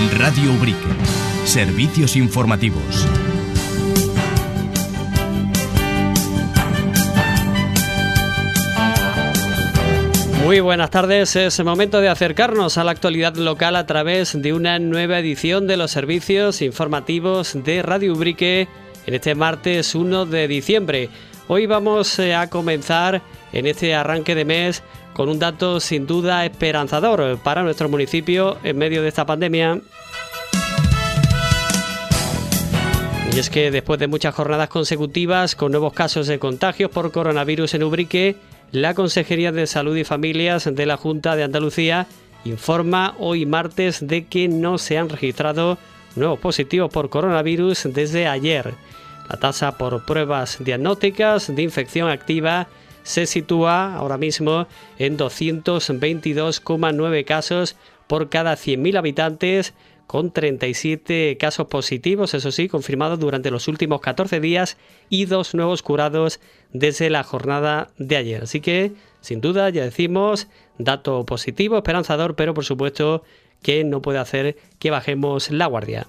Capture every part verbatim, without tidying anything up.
Radio Ubrique. Servicios informativos. Muy buenas tardes, es el momento de acercarnos a la actualidad local a través de una nueva edición de los servicios informativos de Radio Ubrique en este martes uno de diciembre. Hoy vamos a comenzar en este arranque de mes con un dato sin duda esperanzador para nuestro municipio en medio de esta pandemia. Y es que después de muchas jornadas consecutivas con nuevos casos de contagios por coronavirus en Ubrique, la Consejería de Salud y Familias de la Junta de Andalucía informa hoy martes de que no se han registrado nuevos positivos por coronavirus desde ayer. La tasa por pruebas diagnósticas de infección activa se sitúa ahora mismo en doscientos veintidós coma nueve casos por cada cien mil habitantes, con treinta y siete casos positivos, eso sí, confirmados durante los últimos catorce días y dos nuevos curados desde la jornada de ayer. Así que, sin duda, ya decimos, dato positivo, esperanzador, pero por supuesto que no puede hacer que bajemos la guardia.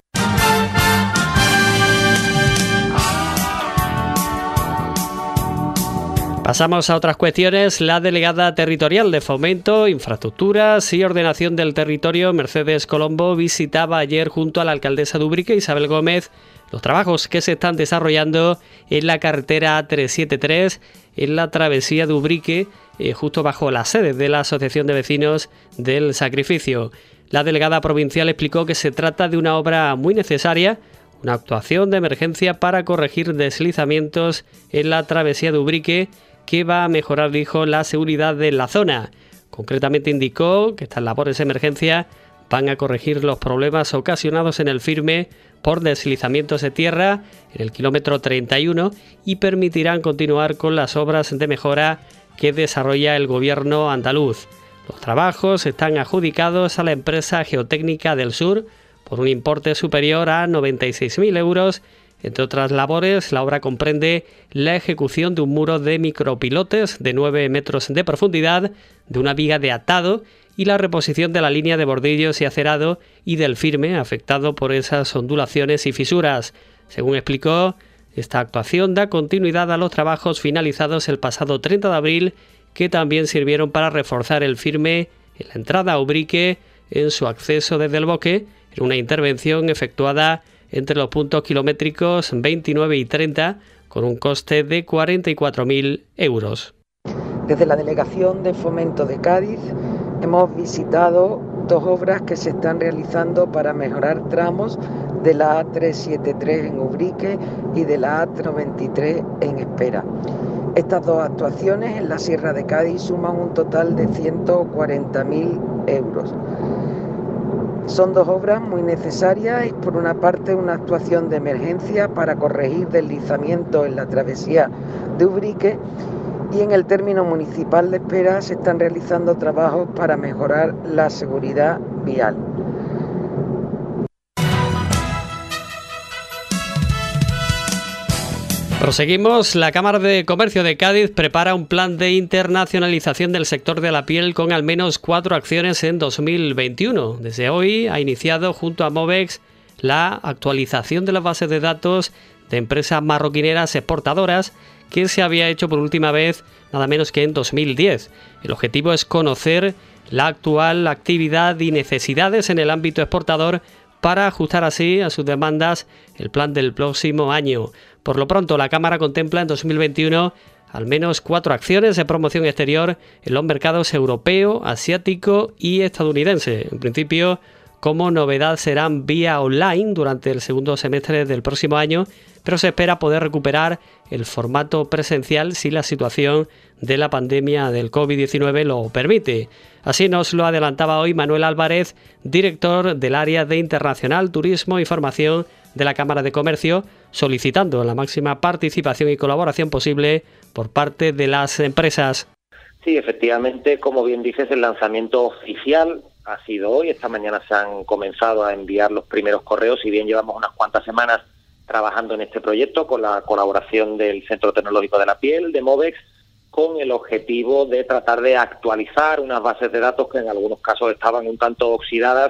Pasamos a otras cuestiones. La delegada territorial de Fomento, Infraestructuras y Ordenación del Territorio, Mercedes Colombo, visitaba ayer junto a la alcaldesa de Ubrique, Isabel Gómez, los trabajos que se están desarrollando en la carretera A trescientos setenta y tres, en la travesía de Ubrique, eh, justo bajo la sede de la Asociación de Vecinos del Sacrificio. La delegada provincial explicó que se trata de una obra muy necesaria, una actuación de emergencia para corregir deslizamientos en la travesía de Ubrique, que va a mejorar, dijo, la seguridad de la zona. Concretamente indicó que estas labores de emergencia van a corregir los problemas ocasionados en el firme por deslizamientos de tierra en el kilómetro treinta y uno y permitirán continuar con las obras de mejora que desarrolla el gobierno andaluz. Los trabajos están adjudicados a la empresa Geotécnica del Sur por un importe superior a noventa y seis mil euros. Entre otras labores, la obra comprende la ejecución de un muro de micropilotes de nueve metros de profundidad, de una viga de atado y la reposición de la línea de bordillos y acerado y del firme afectado por esas ondulaciones y fisuras. Según explicó, esta actuación da continuidad a los trabajos finalizados el pasado treinta de abril, que también sirvieron para reforzar el firme en la entrada a Ubrique en su acceso desde el Boque, en una intervención efectuada entre los puntos kilométricos veintinueve y treinta, con un coste de cuarenta y cuatro mil euros. Desde la Delegación de Fomento de Cádiz hemos visitado dos obras que se están realizando para mejorar tramos de la A trescientos setenta y tres en Ubrique y de la A noventa y tres en Espera. Estas dos actuaciones en la Sierra de Cádiz suman un total de ciento cuarenta mil euros. Son dos obras muy necesarias. Es por una parte una actuación de emergencia para corregir deslizamientos en la travesía de Ubrique, y en el término municipal de Espera se están realizando trabajos para mejorar la seguridad vial. Proseguimos. La Cámara de Comercio de Cádiz prepara un plan de internacionalización del sector de la piel con al menos cuatro acciones en dos mil veintiuno. Desde hoy ha iniciado junto a Movex la actualización de las bases de datos de empresas marroquineras exportadoras, que se había hecho por última vez nada menos que en dos mil diez. El objetivo es conocer la actual actividad y necesidades en el ámbito exportador para ajustar así a sus demandas el plan del próximo año. Por lo pronto, la Cámara contempla en dos mil veintiuno al menos cuatro acciones de promoción exterior en los mercados europeo, asiático y estadounidense. En principio, como novedad, serán vía online durante el segundo semestre del próximo año, pero se espera poder recuperar el formato presencial si la situación de la pandemia del covid diecinueve lo permite. Así nos lo adelantaba hoy Manuel Álvarez, director del área de Internacional, Turismo y Formación de la Cámara de Comercio, solicitando la máxima participación y colaboración posible por parte de las empresas. Sí, efectivamente, como bien dices, el lanzamiento oficial ha sido hoy. Esta mañana se han comenzado a enviar los primeros correos, si bien llevamos unas cuantas semanas trabajando en este proyecto con la colaboración del Centro Tecnológico de la Piel, de Movex, con el objetivo de tratar de actualizar unas bases de datos que en algunos casos estaban un tanto oxidadas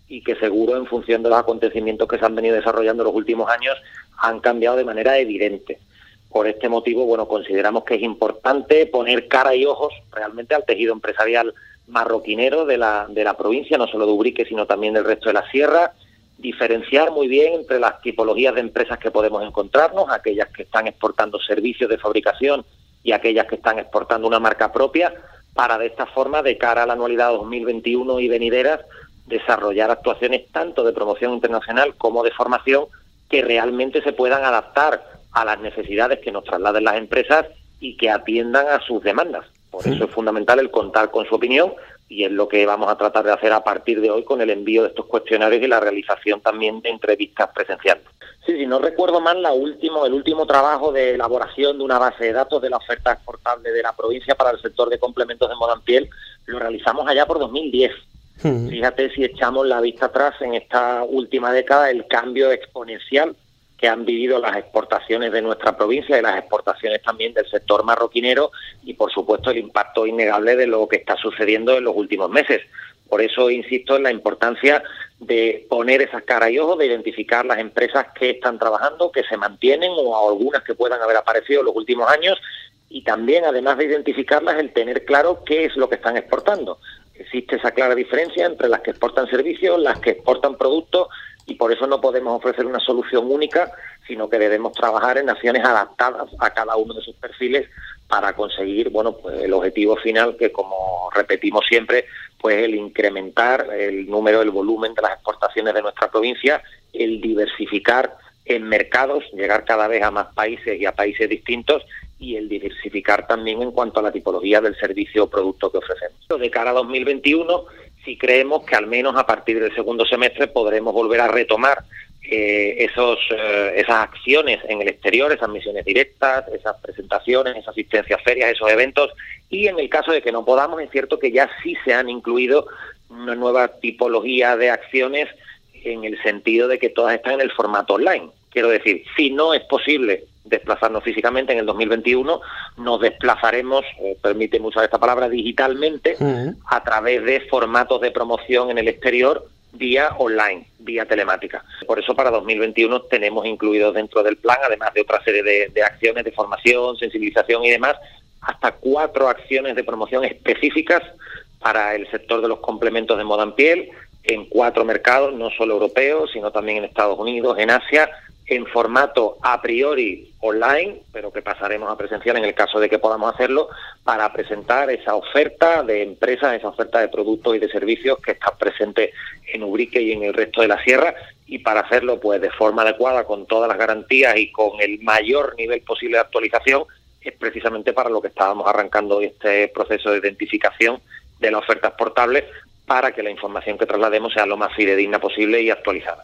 y que seguro, en función de los acontecimientos que se han venido desarrollando en los últimos años, han cambiado de manera evidente. Por este motivo, bueno, consideramos que es importante poner cara y ojos realmente al tejido empresarial marroquinero de la, de la provincia, no solo de Ubrique, sino también del resto de la sierra, diferenciar muy bien entre las tipologías de empresas que podemos encontrarnos, aquellas que están exportando servicios de fabricación y aquellas que están exportando una marca propia, para de esta forma, de cara a la anualidad dos mil veintiuno y venideras, desarrollar actuaciones tanto de promoción internacional como de formación que realmente se puedan adaptar a las necesidades que nos trasladen las empresas y que atiendan a sus demandas. Por eso es fundamental el contar con su opinión, y es lo que vamos a tratar de hacer a partir de hoy con el envío de estos cuestionarios y la realización también de entrevistas presenciales. Sí, si no recuerdo mal, la último, el último trabajo de elaboración de una base de datos de la oferta exportable de la provincia para el sector de complementos de moda en piel lo realizamos allá por dos mil diez. Hmm. Fíjate, si echamos la vista atrás en esta última década, el cambio exponencial que han vivido las exportaciones de nuestra provincia y las exportaciones también del sector marroquinero, y por supuesto el impacto innegable de lo que está sucediendo en los últimos meses. Por eso insisto en la importancia de poner esas caras y ojos, de identificar las empresas que están trabajando, que se mantienen, o algunas que puedan haber aparecido en los últimos años, y también, además de identificarlas, el tener claro qué es lo que están exportando. Existe esa clara diferencia entre las que exportan servicios, las que exportan productos, y por eso no podemos ofrecer una solución única, sino que debemos trabajar en acciones adaptadas a cada uno de sus perfiles para conseguir, bueno, pues el objetivo final, que, como repetimos siempre, pues el incrementar el número, el volumen de las exportaciones de nuestra provincia, el diversificar en mercados, llegar cada vez a más países y a países distintos, y el diversificar también en cuanto a la tipología del servicio o producto que ofrecemos. De cara a dos mil veintiuno, sí creemos que al menos a partir del segundo semestre podremos volver a retomar eh, esos, eh, esas acciones en el exterior, esas misiones directas, esas presentaciones, esa asistencia a ferias, esos eventos, y en el caso de que no podamos, es cierto que ya sí se han incluido una nueva tipología de acciones, en el sentido de que todas están en el formato online. Quiero decir, si no es posible desplazarnos físicamente en el dos mil veintiuno, nos desplazaremos, eh, permíteme usar esta palabra, digitalmente, uh-huh. a través de formatos de promoción en el exterior, vía online, vía telemática. Por eso para dos mil veintiuno tenemos incluidos dentro del plan, además de otra serie de, de acciones de formación, sensibilización y demás, hasta cuatro acciones de promoción específicas para el sector de los complementos de moda en piel, en cuatro mercados, no solo europeos, sino también en Estados Unidos, en Asia, en formato a priori online, pero que pasaremos a presencial en el caso de que podamos hacerlo, para presentar esa oferta de empresas, esa oferta de productos y de servicios que está presente en Ubrique y en el resto de la sierra, y para hacerlo pues de forma adecuada, con todas las garantías y con el mayor nivel posible de actualización, es precisamente para lo que estábamos arrancando hoy, este proceso de identificación de la oferta exportable, para que la información que traslademos sea lo más fidedigna posible y actualizada.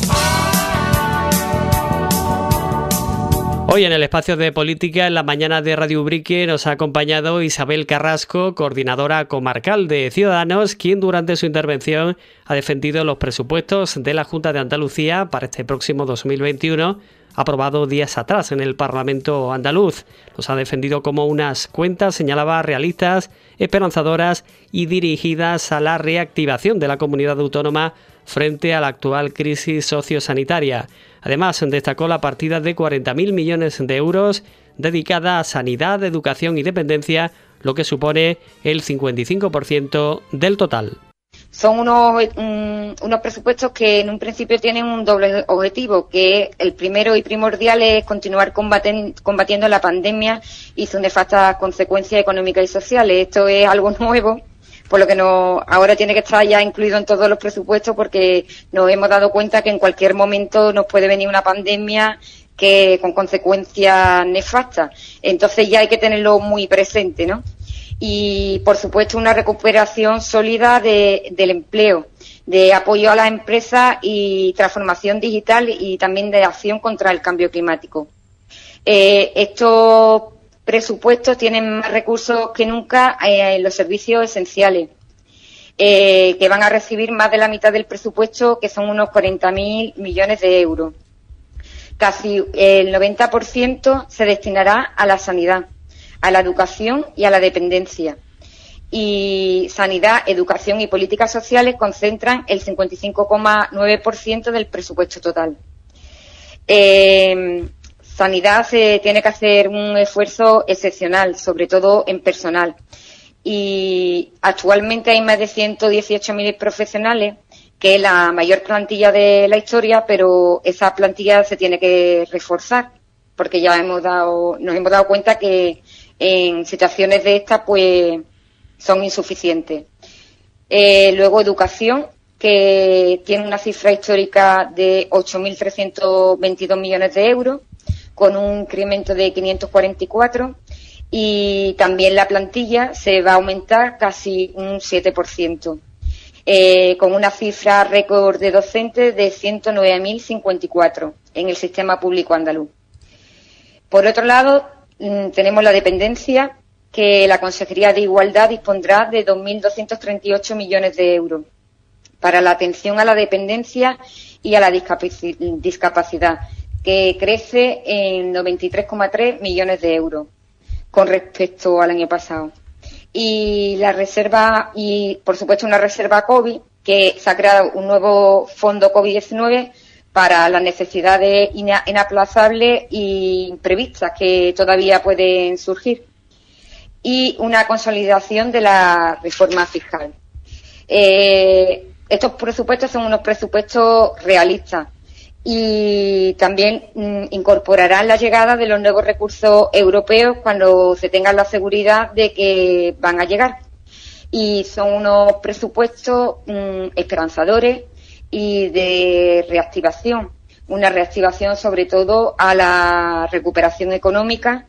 Hoy en el espacio de política, en la mañana de Radio Ubrique, nos ha acompañado Isabel Carrasco, coordinadora comarcal de Ciudadanos, quien durante su intervención ha defendido los presupuestos de la Junta de Andalucía para este próximo dos mil veintiuno, aprobado días atrás en el Parlamento andaluz. Los ha defendido como unas cuentas, señalaba, realistas, esperanzadoras y dirigidas a la reactivación de la comunidad autónoma frente a la actual crisis sociosanitaria. Además, destacó la partida de cuarenta mil millones de euros dedicada a sanidad, educación y dependencia, lo que supone el cincuenta y cinco por ciento del total. Son unos, um, unos presupuestos que en un principio tienen un doble objetivo, que el primero y primordial es continuar combaten, combatiendo la pandemia y sus nefastas consecuencias económicas y sociales. Esto es algo nuevo, por lo que no, ahora tiene que estar ya incluido en todos los presupuestos, porque nos hemos dado cuenta que en cualquier momento nos puede venir una pandemia que con consecuencias nefastas. Entonces ya hay que tenerlo muy presente, ¿no? Y, por supuesto, una recuperación sólida de, del empleo, de apoyo a las empresas y transformación digital, y también de acción contra el cambio climático. Eh, estos presupuestos tienen más recursos que nunca eh, en los servicios esenciales, eh, que van a recibir más de la mitad del presupuesto, que son unos cuarenta mil millones de euros. Casi el noventa por ciento se destinará a la sanidad, a la educación y a la dependencia. y Sanidad, Educación y Políticas Sociales concentran el cincuenta y cinco coma nueve por ciento del presupuesto total. Eh, Sanidad se tiene que hacer un esfuerzo excepcional, sobre todo en personal. Y actualmente hay más de ciento dieciocho mil profesionales, que es la mayor plantilla de la historia, pero esa plantilla se tiene que reforzar, porque ya hemos dado, nos hemos dado cuenta que en situaciones de estas, pues, son insuficientes. Eh, luego, educación, que tiene una cifra histórica de ocho mil trescientos veintidós millones de euros, con un incremento de quinientos cuarenta y cuatro, y también la plantilla se va a aumentar casi un siete por ciento, eh, con una cifra récord de docentes de ciento nueve mil cincuenta y cuatro en el sistema público andaluz. Por otro lado, tenemos la dependencia, que la Consejería de Igualdad dispondrá de dos mil doscientos treinta y ocho millones de euros para la atención a la dependencia y a la discapacidad, que crece en noventa y tres coma tres millones de euros con respecto al año pasado. Y la reserva, y por supuesto una reserva COVID, que se ha creado un nuevo fondo COVID diecinueve para las necesidades ina- inaplazables e imprevistas que todavía pueden surgir. Y una consolidación de la reforma fiscal. Eh, estos presupuestos son unos presupuestos realistas y también mm, incorporarán la llegada de los nuevos recursos europeos cuando se tenga la seguridad de que van a llegar. Y son unos presupuestos mm, esperanzadores y de reactivación, una reactivación sobre todo a la recuperación económica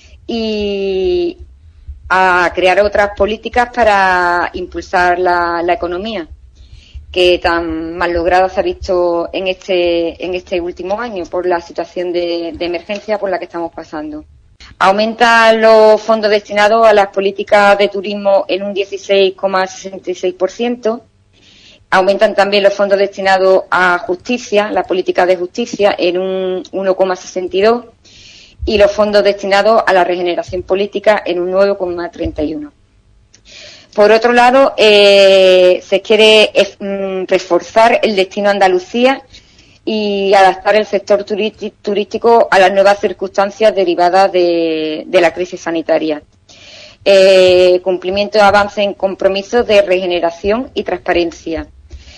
y a crear otras políticas para impulsar la, la economía, que tan mal lograda se ha visto en este en este último año por la situación de, de emergencia por la que estamos pasando. Aumentan los fondos destinados a las políticas de turismo en un dieciséis coma sesenta y seis por ciento. Aumentan también los fondos destinados a justicia, la política de justicia, en un uno coma sesenta y dos por ciento. Y los fondos destinados a la regeneración política en un nueve coma treinta y uno. Por otro lado, eh, se quiere eh, reforzar el destino Andalucía y adaptar el sector turístico a las nuevas circunstancias derivadas de, de la crisis sanitaria. Eh, cumplimiento de avance en compromisos de regeneración y transparencia.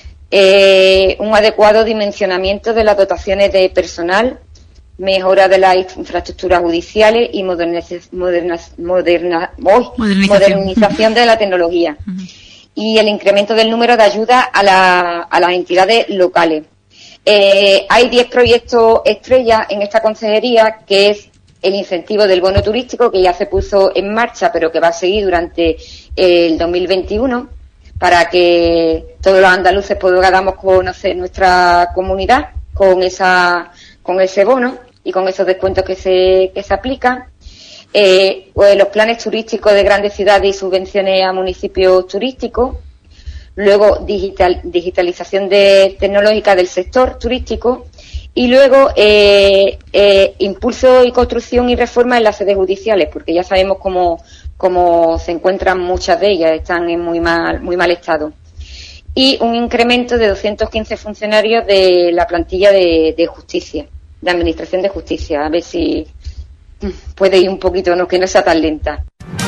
Eh, un adecuado dimensionamiento de las dotaciones de personal, mejora de las infraestructuras judiciales y moderniz- moderna- moderna- oh, modernización. modernización de la tecnología. Uh-huh. Y el incremento del número de ayudas a, la, a las entidades locales. Eh, hay diez proyectos estrella en esta consejería, que es el incentivo del bono turístico, que ya se puso en marcha, pero que va a seguir durante el dos mil veintiuno, para que todos los andaluces podamos conocer nuestra comunidad con esa con ese bono y con esos descuentos que se que se aplican. Eh, pues los planes turísticos de grandes ciudades y subvenciones a municipios turísticos. Luego, digital, digitalización de, tecnológica del sector turístico. Y luego, eh, eh, impulso y construcción y reforma en las sedes judiciales, porque ya sabemos cómo, cómo se encuentran muchas de ellas, están en muy mal, muy mal estado. Y un incremento de doscientos quince funcionarios de la plantilla de, de justicia, de administración de justicia, a ver si puede ir un poquito, no, que no sea tan lenta.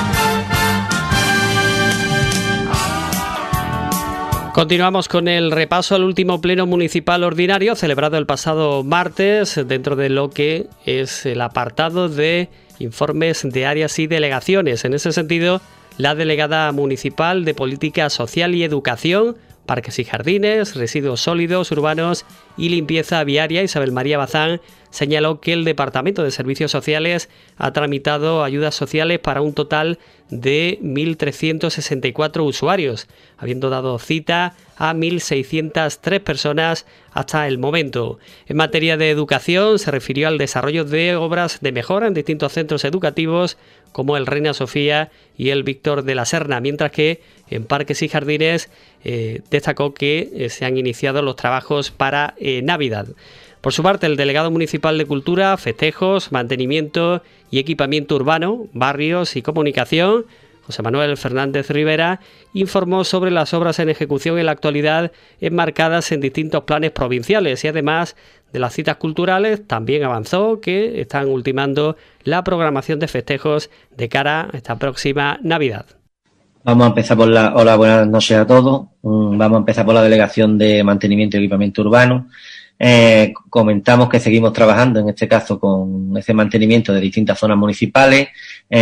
Continuamos con el repaso al último pleno municipal ordinario celebrado el pasado martes, dentro de lo que es el apartado de informes de áreas y delegaciones. En ese sentido, la delegada municipal de Política Social y Educación, Parques y Jardines, Residuos Sólidos Urbanos y Limpieza Viaria, Isabel María Bazán, señaló que el Departamento de Servicios Sociales ha tramitado ayudas sociales para un total de mil trescientos sesenta y cuatro usuarios, habiendo dado cita a mil seiscientas tres personas hasta el momento. En materia de educación, se refirió al desarrollo de obras de mejora en distintos centros educativos como el Reina Sofía y el Víctor de la Serna, mientras que en Parques y Jardines eh, destacó que eh, se han iniciado los trabajos para eh, Navidad. Por su parte, el delegado municipal de Cultura, Festejos, Mantenimiento y Equipamiento Urbano, Barrios y Comunicación, José Manuel Fernández Rivera, informó sobre las obras en ejecución en la actualidad enmarcadas en distintos planes provinciales y además de las citas culturales también avanzó que están ultimando la programación de festejos de cara a esta próxima Navidad. Vamos a empezar por la... Hola, buenas noches a todos. Vamos a empezar por la Delegación de Mantenimiento y Equipamiento Urbano. Eh, comentamos que seguimos trabajando, en este caso, con ese mantenimiento de distintas zonas municipales,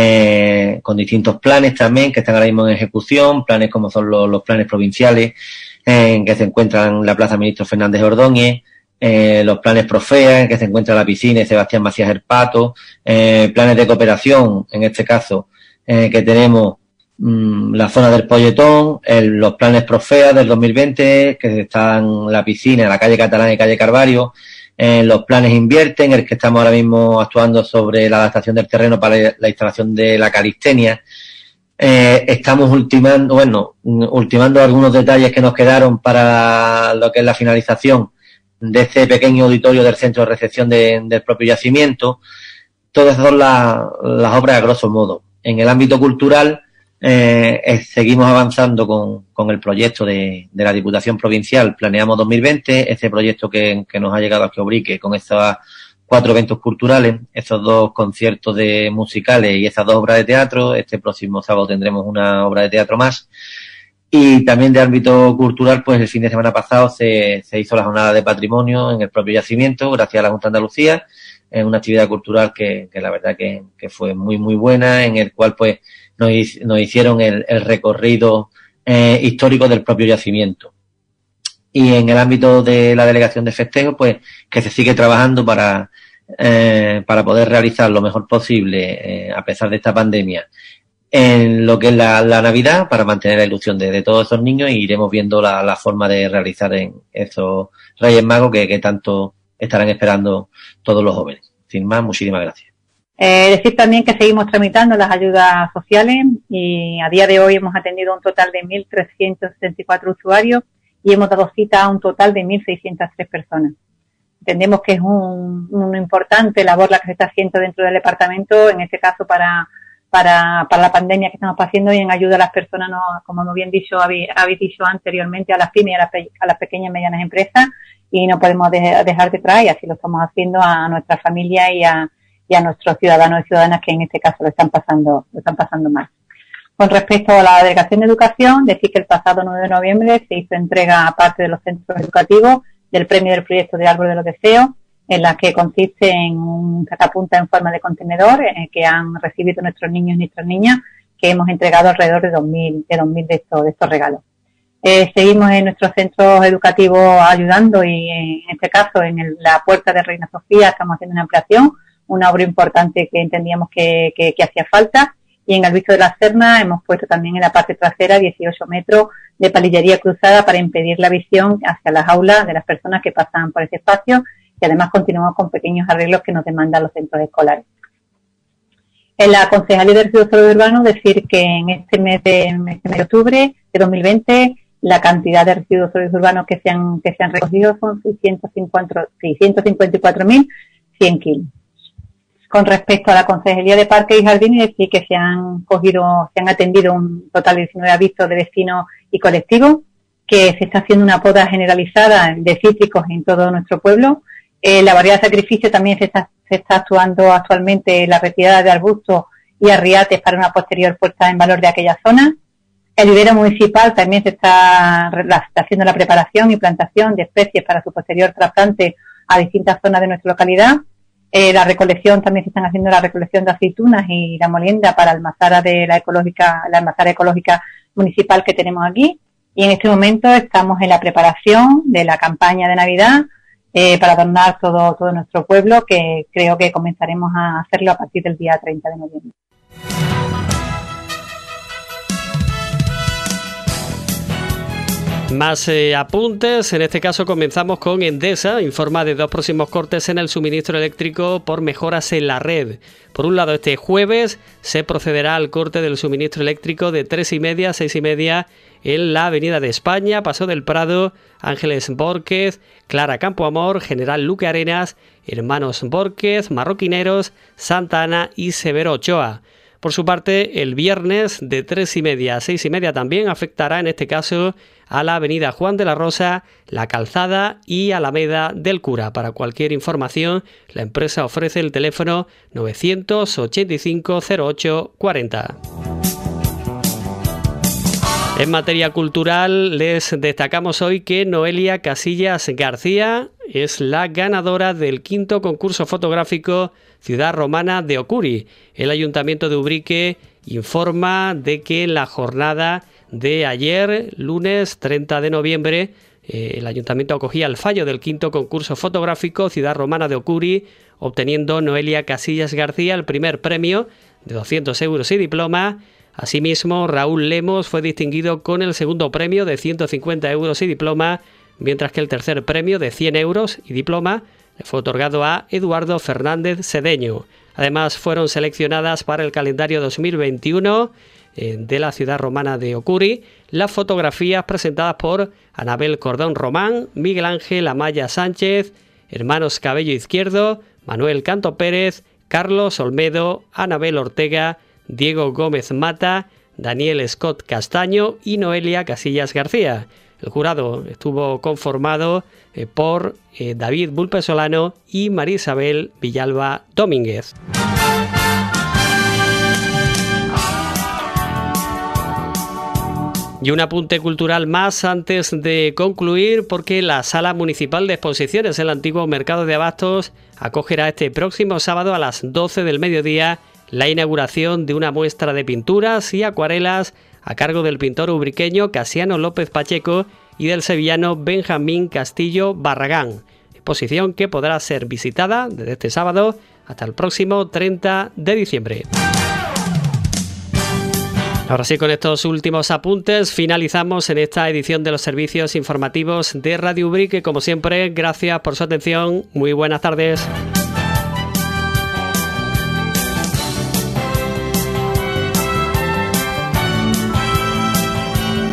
eh, con distintos planes también que están ahora mismo en ejecución, planes como son los, los planes provinciales, eh, en que se encuentran la Plaza Ministro Fernández Ordóñez, eh, los planes Profea, en que se encuentra la piscina de Sebastián Macías El Pato, eh, planes de cooperación, en este caso, eh, que tenemos la zona del Polletón, el, los planes Profea del dos mil veinte, que están la piscina, la calle Catalán y calle Carvario, eh, los planes Invierte, en el que estamos ahora mismo actuando sobre la adaptación del terreno para la instalación de la calistenia. Eh, estamos ultimando, bueno, ultimando algunos detalles que nos quedaron para lo que es la finalización de este pequeño auditorio del centro de recepción de, del propio yacimiento. Todas esas son la, las obras a grosso modo. En el ámbito cultural, Eh, eh, seguimos avanzando con, con el proyecto de, de la Diputación Provincial Planeamos dos mil veinte, este proyecto que, que nos ha llegado aquí a Ubrique con estos cuatro eventos culturales, estos dos conciertos de musicales y esas dos obras de teatro. Este próximo sábado tendremos una obra de teatro más. Y también de ámbito cultural, pues el fin de semana pasado se, se hizo la jornada de patrimonio en el propio yacimiento, gracias a la Junta de Andalucía, en una actividad cultural que, que la verdad que, que fue muy muy buena, en el cual pues nos, nos hicieron el, el recorrido eh, histórico del propio yacimiento. Y en el ámbito de la delegación de festejo, pues que se sigue trabajando para eh, para poder realizar lo mejor posible, eh, a pesar de esta pandemia, en lo que es la, la Navidad, para mantener la ilusión de, de todos esos niños, y iremos viendo la, la forma de realizar en esos Reyes Magos que, que tanto estarán esperando todos los jóvenes. Sin más, muchísimas gracias. Eh, decir también que seguimos tramitando las ayudas sociales y a día de hoy hemos atendido un total de mil trescientos setenta y cuatro usuarios y hemos dado cita a un total de mil seiscientas tres personas. Entendemos que es un, una importante labor la que se está haciendo dentro del departamento, en este caso para para para la pandemia que estamos pasando, y en ayuda a las personas, no, como muy bien dicho habéis, habéis dicho anteriormente, a las pymes y a las, pe, a las pequeñas y medianas empresas, y no podemos de, dejar detrás, y así lo estamos haciendo, a nuestra familia y a, y a nuestros ciudadanos y ciudadanas que en este caso lo están pasando lo están pasando mal. Con respecto a la Delegación de Educación, decir que el pasado nueve de noviembre se hizo entrega a parte de los centros educativos del premio del proyecto de Árbol de los Deseos, en la que consiste en un sacapunta en forma de contenedor eh, que han recibido nuestros niños y nuestras niñas, que hemos entregado alrededor de dos mil de, dos mil de, estos, de estos regalos. Eh, seguimos en nuestros centros educativos ayudando, y en este caso en el, la Puerta de Reina Sofía estamos haciendo una ampliación, una obra importante que entendíamos que, que, que hacía falta, y en el Visto de la Serna hemos puesto también en la parte trasera dieciocho metros de palillería cruzada para impedir la visión hacia las aulas de las personas que pasan por ese espacio, y además continuamos con pequeños arreglos que nos demandan los centros escolares. En la Concejalía de Residuos Sólidos Urbanos, decir que en este mes de, mes de octubre de dos mil veinte la cantidad de residuos sólidos urbanos que se han, que se han recogido son seiscientos cincuenta y cuatro mil cien kilos. Con respecto a la Concejalía de Parques y Jardines, decir que se han cogido, se han atendido un total de diecinueve avisos de vecinos y colectivos, que se está haciendo una poda generalizada de cítricos en todo nuestro pueblo. Eh, la variedad de sacrificio también se está, se está actuando actualmente la retirada de arbustos y arriates para una posterior puesta en valor de aquella zona. El vivero municipal también se está, está haciendo la preparación y plantación de especies para su posterior trasplante a distintas zonas de nuestra localidad. Eh, la recolección, también se están haciendo la recolección de aceitunas y la molienda para almazara de la ecológica, la almazara ecológica municipal que tenemos aquí. Y en este momento estamos en la preparación de la campaña de Navidad eh, para adornar todo, todo nuestro pueblo, que creo que comenzaremos a hacerlo a partir del día treinta de noviembre. Más eh, apuntes, en este caso comenzamos con Endesa, informa de dos próximos cortes en el suministro eléctrico por mejoras en la red. Por un lado, este jueves se procederá al corte del suministro eléctrico de tres y media a seis y media en la Avenida de España, Paso del Prado, Ángeles Bórquez, Clara Campoamor, General Luque Arenas, Hermanos Bórquez, Marroquineros, Santa Ana y Severo Ochoa. Por su parte, el viernes de tres y media a seis y media también afectará en este caso a la avenida Juan de la Rosa, La Calzada y Alameda del Cura. Para cualquier información, la empresa ofrece el teléfono novecientos ochenta y cinco cero ocho cuarenta. En materia cultural, les destacamos hoy que Noelia Casillas García es la ganadora del quinto concurso fotográfico Ciudad Romana de Ocuri. El Ayuntamiento de Ubrique informa de que en la jornada de ayer, lunes treinta de noviembre, eh, el Ayuntamiento acogía el fallo del quinto concurso fotográfico Ciudad Romana de Ocuri, obteniendo Noelia Casillas García el primer premio de doscientos euros y diploma. Asimismo, Raúl Lemos fue distinguido con el segundo premio de ciento cincuenta euros y diploma, mientras que el tercer premio de cien euros y diploma le fue otorgado a Eduardo Fernández Cedeño. Además, fueron seleccionadas para el calendario dos mil veintiuno eh, de la Ciudad Romana de Ocuri las fotografías presentadas por Anabel Cordón Román, Miguel Ángel Amaya Sánchez, hermanos Cabello Izquierdo, Manuel Canto Pérez, Carlos Olmedo, Anabel Ortega, Diego Gómez Mata, Daniel Scott Castaño y Noelia Casillas García. El jurado estuvo conformado eh, por eh, David Bulpe Solano y María Isabel Villalba Domínguez. Y un apunte cultural más antes de concluir, porque la Sala Municipal de Exposiciones, el antiguo Mercado de Abastos, acogerá este próximo sábado a las doce del mediodía la inauguración de una muestra de pinturas y acuarelas a cargo del pintor ubriqueño Casiano López Pacheco y del sevillano Benjamín Castillo Barragán. Exposición que podrá ser visitada desde este sábado hasta el próximo treinta de diciembre. Ahora sí, con estos últimos apuntes finalizamos en esta edición de los servicios informativos de Radio Ubrique. Como siempre, gracias por su atención. Muy buenas tardes.